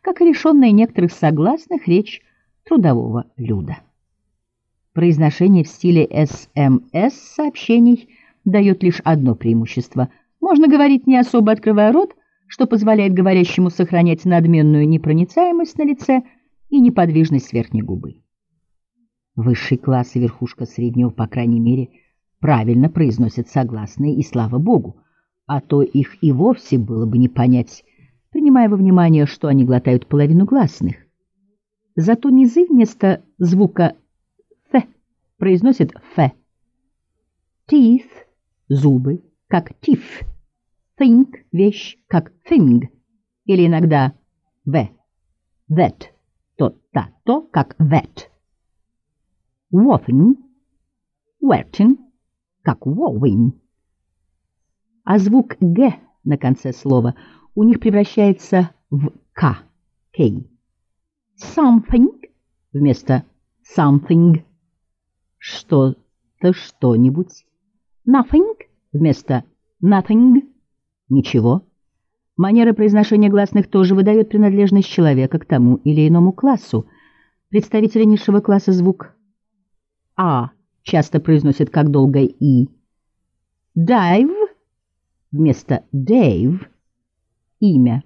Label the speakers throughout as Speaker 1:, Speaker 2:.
Speaker 1: как и лишенная некоторых согласных речь трудового люда. Произношение в стиле СМС-сообщений дает лишь одно преимущество. Можно говорить, не особо открывая рот, что позволяет говорящему сохранять надменную непроницаемость на лице и неподвижность верхней губы. Высший класс и верхушка среднего, по крайней мере, правильно произносят согласные, и слава богу, а то их и вовсе было бы не понять, принимая во внимание, что они глотают половину гласных. Зато низы вместо звука «ф» произносят «ф». Teeth – зубы, как teeth. Think – вещь, как thing. Или иногда «в», «that», то, как «that». Woven – wetting, как wowing. А звук «г» на конце слова у них превращается в «к», «кей». Something вместо something, что-то, что-нибудь. Nothing вместо nothing, ничего. Манера произношения гласных тоже выдает принадлежность человека к тому или иному классу. Представители низшего класса звук «а» часто произносят как долгое «и». Dive вместо Dave – имя.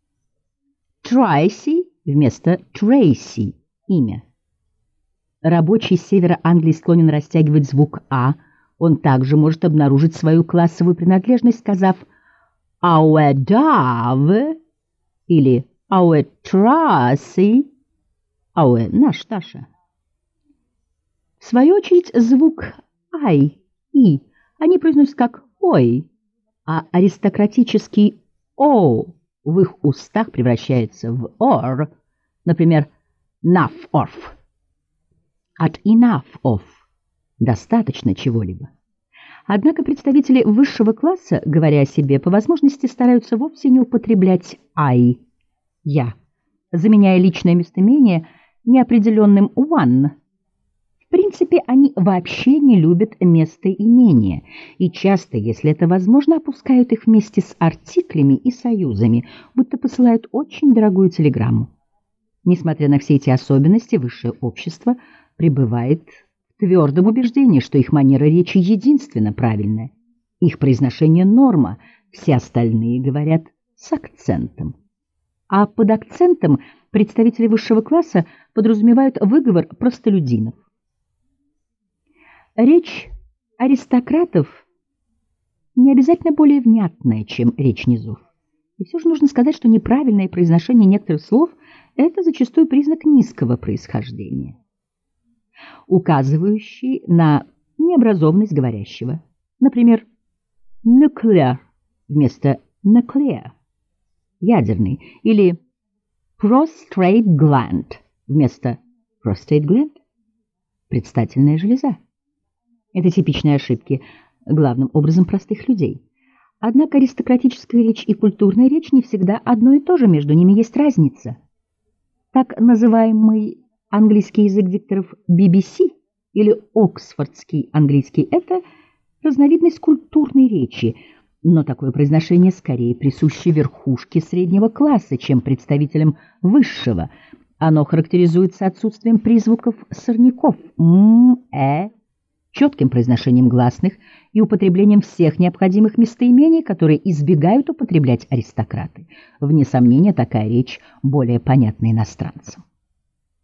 Speaker 1: Tracy вместо Tracy – имя. Рабочий с севера Англии склонен растягивать звук «а». Он также может обнаружить свою классовую принадлежность, сказав «our Dove» или «our Tracy», «our наш Таша». В свою очередь звук «ай» «и» они произносят как «ой», а аристократический «о» в их устах превращается в «ор», например, «enough of». От «enough of» достаточно чего-либо. Однако представители высшего класса, говоря о себе, по возможности стараются вовсе не употреблять «I», «я», заменяя личное местоимение неопределенным «one». В принципе, они вообще не любят местоимения и часто, если это возможно, опускают их вместе с артиклями и союзами, будто посылают очень дорогую телеграмму. Несмотря на все эти особенности, высшее общество пребывает в твердом убеждении, что их манера речи единственно правильная. Их произношение – норма, все остальные говорят с акцентом. А под акцентом представители высшего класса подразумевают выговор простолюдинов. Речь аристократов не обязательно более внятная, чем речь низов. И все же нужно сказать, что неправильное произношение некоторых слов – это зачастую признак низкого происхождения, указывающий на необразованность говорящего. Например, nuclear вместо nuclear – ядерный, или prostrate gland вместо prostate gland – предстательная железа. Это типичные ошибки, главным образом простых людей. Однако аристократическая речь и культурная речь не всегда одно и то же, между ними есть разница. Так называемый английский язык дикторов BBC или оксфордский английский – это разновидность культурной речи, но такое произношение скорее присуще верхушке среднего класса, чем представителям высшего. Оно характеризуется отсутствием призвуков сорняков четким произношением гласных и употреблением всех необходимых местоимений, которые избегают употреблять аристократы. Вне сомнения, такая речь более понятна иностранцам.